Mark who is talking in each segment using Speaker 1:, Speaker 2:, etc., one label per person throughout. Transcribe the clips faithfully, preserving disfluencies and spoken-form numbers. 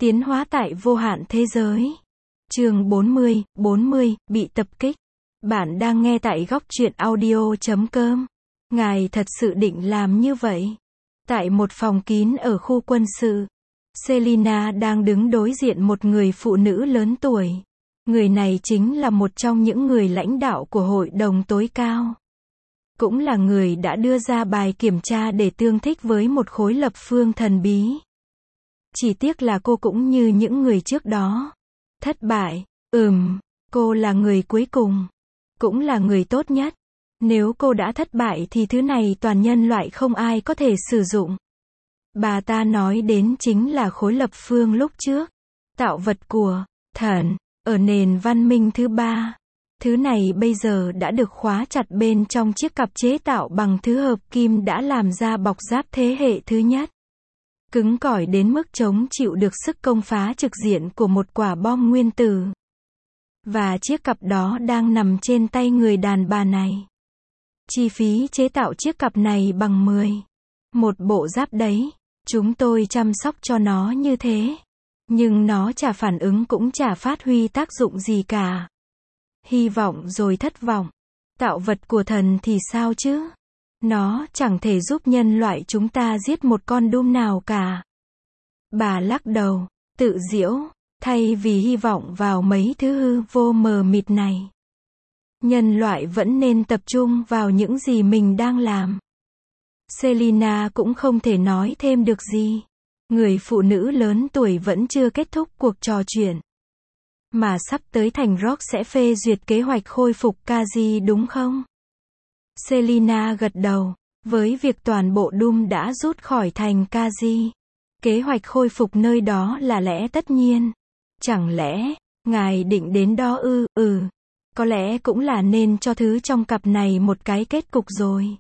Speaker 1: Tiến hóa tại vô hạn thế giới. Chương bốn mươi, bốn mươi, bị tập kích. Bạn đang nghe tại góc truyện audio chấm com. Ngài thật sự định làm như vậy? Tại một phòng kín ở khu quân sự, Selina đang đứng đối diện một người phụ nữ lớn tuổi. Người này chính là một trong những người lãnh đạo của hội đồng tối cao. Cũng là người đã đưa ra bài kiểm tra để tương thích với một khối lập phương thần bí. Chỉ tiếc là cô cũng như những người trước đó. Thất bại. Ừm, cô là người cuối cùng. Cũng là người tốt nhất. Nếu cô đã thất bại thì thứ này toàn nhân loại không ai có thể sử dụng. Bà ta nói đến chính là khối lập phương lúc trước. Tạo vật của thần ở nền văn minh thứ ba. Thứ này bây giờ đã được khóa chặt bên trong chiếc cặp chế tạo bằng thứ hợp kim đã làm ra bọc giáp thế hệ thứ nhất. Cứng cỏi đến mức chống chịu được sức công phá trực diện của một quả bom nguyên tử. Và chiếc cặp đó đang nằm trên tay người đàn bà này. Chi phí chế tạo chiếc cặp này bằng mười. Một bộ giáp đấy. Chúng tôi chăm sóc cho nó như thế. Nhưng nó chả phản ứng cũng chả phát huy tác dụng gì cả. Hy vọng rồi thất vọng. Tạo vật của thần thì sao chứ? Nó chẳng thể giúp nhân loại chúng ta giết một con Doom nào cả. Bà lắc đầu, tự giễu, thay vì hy vọng vào mấy thứ hư vô mờ mịt này. Nhân loại vẫn nên tập trung vào những gì mình đang làm. Selina cũng không thể nói thêm được gì. Người phụ nữ lớn tuổi vẫn chưa kết thúc cuộc trò chuyện. Mà sắp tới thành Rock sẽ phê duyệt kế hoạch khôi phục Kazi đúng không? Selina gật đầu. Với việc toàn bộ Doom đã rút khỏi thành Kazi, kế hoạch khôi phục nơi đó là lẽ tất nhiên. Chẳng lẽ, ngài định đến đó ư? Ừ. Có lẽ cũng là nên cho thứ trong cặp này một cái kết cục rồi.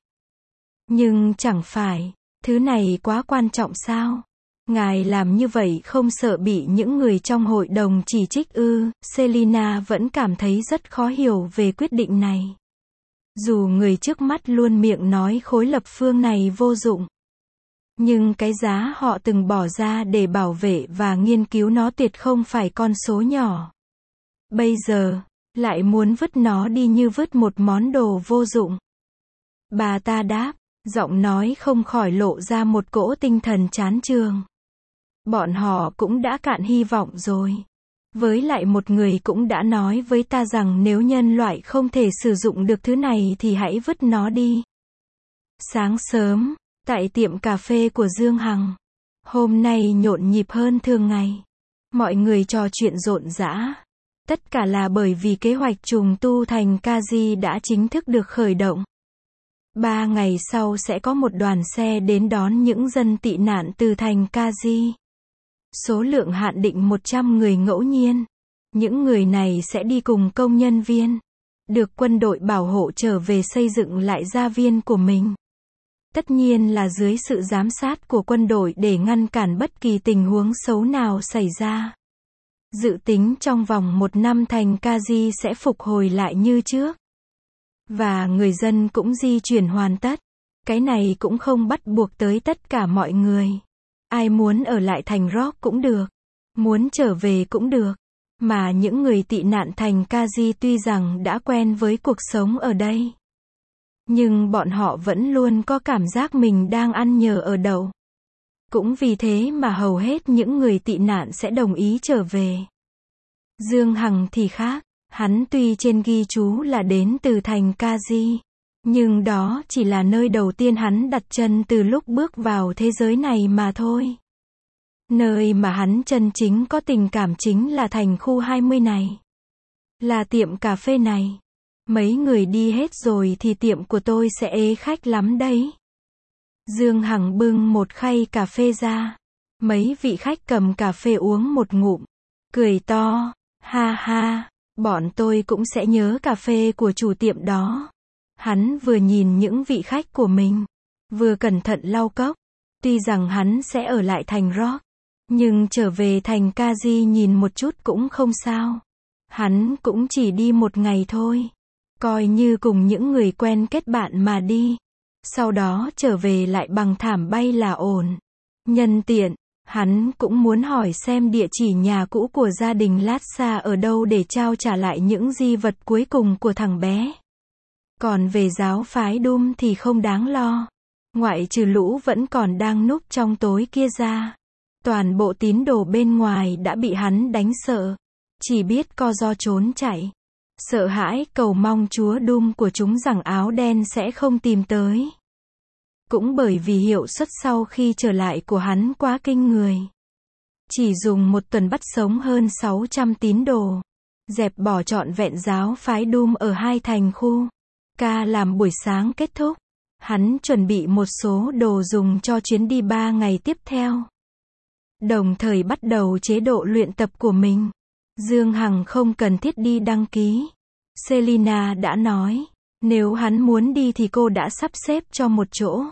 Speaker 1: Nhưng chẳng phải, thứ này quá quan trọng sao? Ngài làm như vậy không sợ bị những người trong hội đồng chỉ trích ư? Selina vẫn cảm thấy rất khó hiểu về quyết định này. Dù người trước mắt luôn miệng nói khối lập phương này vô dụng. Nhưng cái giá họ từng bỏ ra để bảo vệ và nghiên cứu nó tuyệt không phải con số nhỏ. Bây giờ, lại muốn vứt nó đi như vứt một món đồ vô dụng. Bà ta đáp, giọng nói không khỏi lộ ra một cỗ tinh thần chán chường. Bọn họ cũng đã cạn hy vọng rồi. Với lại một người cũng đã nói với ta rằng nếu nhân loại không thể sử dụng được thứ này thì hãy vứt nó đi. Sáng sớm, tại tiệm cà phê của Dương Hằng. Hôm nay nhộn nhịp hơn thường ngày. Mọi người trò chuyện rộn rã. Tất cả là bởi vì kế hoạch trùng tu thành Kazi đã chính thức được khởi động. Ba ngày sau sẽ có một đoàn xe đến đón những dân tị nạn từ thành Kazi. Số lượng hạn định một trăm người ngẫu nhiên. Những người này sẽ đi cùng công nhân viên, được quân đội bảo hộ trở về xây dựng lại gia viên của mình. Tất nhiên là dưới sự giám sát của quân đội để ngăn cản bất kỳ tình huống xấu nào xảy ra. Dự tính trong vòng một năm thành Kazi sẽ phục hồi lại như trước. Và người dân cũng di chuyển hoàn tất. Cái này cũng không bắt buộc tới tất cả mọi người. Ai muốn ở lại thành Rock cũng được. Muốn trở về cũng được. Mà những người tị nạn thành Kazi tuy rằng đã quen với cuộc sống ở đây. Nhưng bọn họ vẫn luôn có cảm giác mình đang ăn nhờ ở đậu. Cũng vì thế mà hầu hết những người tị nạn sẽ đồng ý trở về. Dương Hằng thì khác. Hắn tuy trên ghi chú là đến từ thành Kazi. Nhưng đó chỉ là nơi đầu tiên hắn đặt chân từ lúc bước vào thế giới này mà thôi. Nơi mà hắn chân chính có tình cảm chính là thành khu hai mươi này. Là tiệm cà phê này. Mấy người đi hết rồi thì tiệm của tôi sẽ ế khách lắm đấy. Dương Hằng bưng một khay cà phê ra. Mấy vị khách cầm cà phê uống một ngụm. Cười to. Ha ha. Bọn tôi cũng sẽ nhớ cà phê của chủ tiệm đó. Hắn vừa nhìn những vị khách của mình, vừa cẩn thận lau cốc. Tuy rằng hắn sẽ ở lại thành Rock, nhưng trở về thành Kazi nhìn một chút cũng không sao. Hắn cũng chỉ đi một ngày thôi. Coi như cùng những người quen kết bạn mà đi. Sau đó trở về lại bằng thảm bay là ổn. Nhân tiện, Hắn cũng muốn hỏi xem địa chỉ nhà cũ của gia đình Lassa ở đâu để trao trả lại những di vật cuối cùng của thằng bé. Còn về giáo phái Đum thì không đáng lo. Ngoại trừ lũ vẫn còn đang núp trong tối kia ra. Toàn bộ tín đồ bên ngoài đã bị hắn đánh sợ. Chỉ biết co ro trốn chạy. Sợ hãi cầu mong chúa Đum của chúng rằng áo đen sẽ không tìm tới. Cũng bởi vì hiệu suất sau khi trở lại của hắn quá kinh người. Chỉ dùng một tuần bắt sống hơn sáu trăm tín đồ. Dẹp bỏ trọn vẹn giáo phái Đum ở hai thành khu. Ca làm buổi sáng kết thúc. Hắn chuẩn bị một số đồ dùng cho chuyến đi ba ngày tiếp theo. Đồng thời bắt đầu chế độ luyện tập của mình. Dương Hằng không cần thiết đi đăng ký. Selina đã nói, nếu hắn muốn đi thì cô đã sắp xếp cho một chỗ.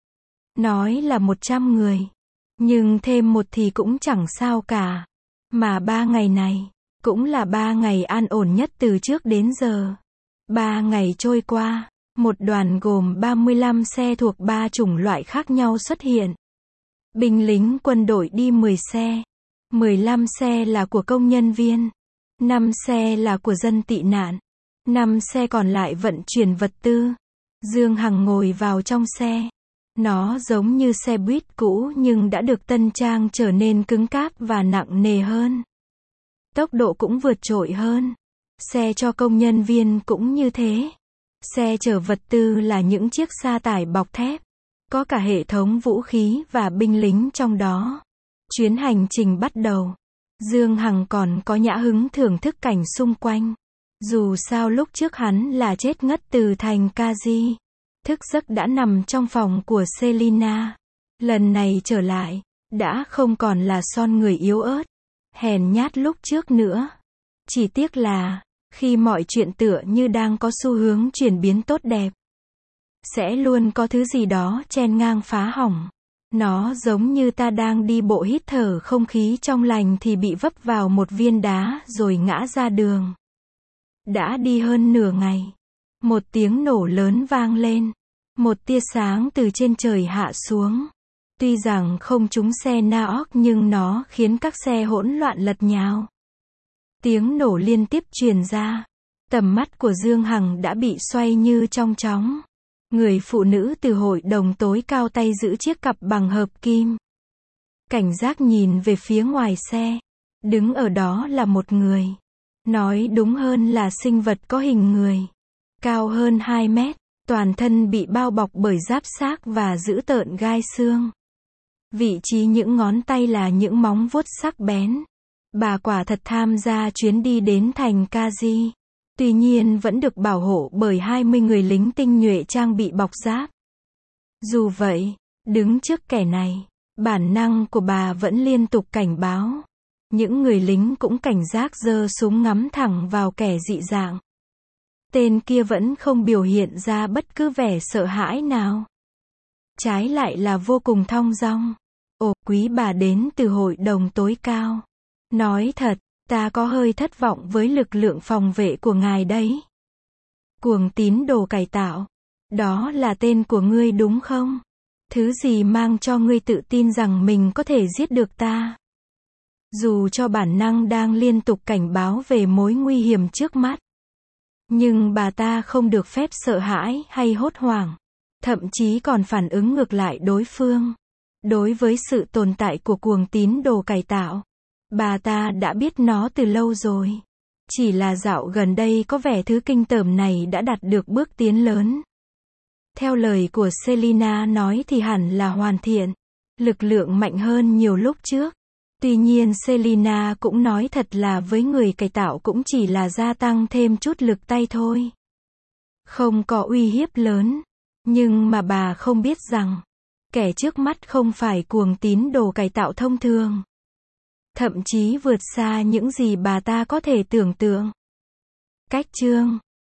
Speaker 1: Nói là một trăm người. Nhưng thêm một thì cũng chẳng sao cả. Mà ba ngày này, cũng là ba ngày an ổn nhất từ trước đến giờ. Ba ngày trôi qua, một đoàn gồm ba mươi lăm xe thuộc ba chủng loại khác nhau xuất hiện. Binh lính quân đội đi mười xe. mười lăm xe là của công nhân viên. năm xe là của dân tị nạn. năm xe còn lại vận chuyển vật tư. Dương Hằng ngồi vào trong xe. Nó giống như xe buýt cũ nhưng đã được tân trang trở nên cứng cáp và nặng nề hơn. Tốc độ cũng vượt trội hơn. Xe cho công nhân viên cũng như thế. Xe chở vật tư là những chiếc xa tải bọc thép. Có cả hệ thống vũ khí và binh lính trong đó. Chuyến hành trình bắt đầu. Dương Hằng còn có nhã hứng thưởng thức cảnh xung quanh. Dù sao lúc trước hắn là chết ngất từ thành Kaji. Thức giấc đã nằm trong phòng của Selina. Lần này trở lại, đã không còn là son người yếu ớt, hèn nhát lúc trước nữa. Chỉ tiếc là, khi mọi chuyện tựa như đang có xu hướng chuyển biến tốt đẹp, sẽ luôn có thứ gì đó chen ngang phá hỏng. Nó giống như ta đang đi bộ hít thở không khí trong lành thì bị vấp vào một viên đá rồi ngã ra đường. Đã đi hơn nửa ngày. Một tiếng nổ lớn vang lên. Một tia sáng từ trên trời hạ xuống. Tuy rằng không trúng xe Naok nhưng nó khiến các xe hỗn loạn lật nhào. Tiếng nổ liên tiếp truyền ra. Tầm mắt của Dương Hằng đã bị xoay như trong chóng. Người phụ nữ từ hội đồng tối cao tay giữ chiếc cặp bằng hợp kim. Cảnh giác nhìn về phía ngoài xe. Đứng ở đó là một người. Nói đúng hơn là sinh vật có hình người. Cao hơn hai mét. Toàn thân bị bao bọc bởi giáp xác và dữ tợn gai xương. Vị trí những ngón tay là những móng vuốt sắc bén. Bà quả thật tham gia chuyến đi đến thành Kaji. Tuy nhiên vẫn được bảo hộ bởi hai mươi người lính tinh nhuệ trang bị bọc giáp. Dù vậy, đứng trước kẻ này, bản năng của bà vẫn liên tục cảnh báo. Những người lính cũng cảnh giác giơ súng ngắm thẳng vào kẻ dị dạng. Tên kia vẫn không biểu hiện ra bất cứ vẻ sợ hãi nào. Trái lại là vô cùng thong dong. Ồ, quý bà đến từ hội đồng tối cao. Nói thật, ta có hơi thất vọng với lực lượng phòng vệ của ngài đấy. Cuồng tín đồ cải tạo. Đó là tên của ngươi đúng không? Thứ gì mang cho ngươi tự tin rằng mình có thể giết được ta? Dù cho bản năng đang liên tục cảnh báo về mối nguy hiểm trước mắt. Nhưng bà ta không được phép sợ hãi hay hốt hoảng. Thậm chí còn phản ứng ngược lại đối phương. Đối với sự tồn tại của cuồng tín đồ cải tạo, bà ta đã biết nó từ lâu rồi. Chỉ là dạo gần đây có vẻ thứ kinh tởm này đã đạt được bước tiến lớn. Theo lời của Selina nói thì hẳn là hoàn thiện. Lực lượng mạnh hơn nhiều lúc trước. Tuy nhiên Selina cũng nói thật là với người cải tạo cũng chỉ là gia tăng thêm chút lực tay thôi. Không có uy hiếp lớn. Nhưng mà bà không biết rằng, kẻ trước mắt không phải cuồng tín đồ cải tạo thông thường. Thậm chí vượt xa những gì bà ta có thể tưởng tượng. Cách chương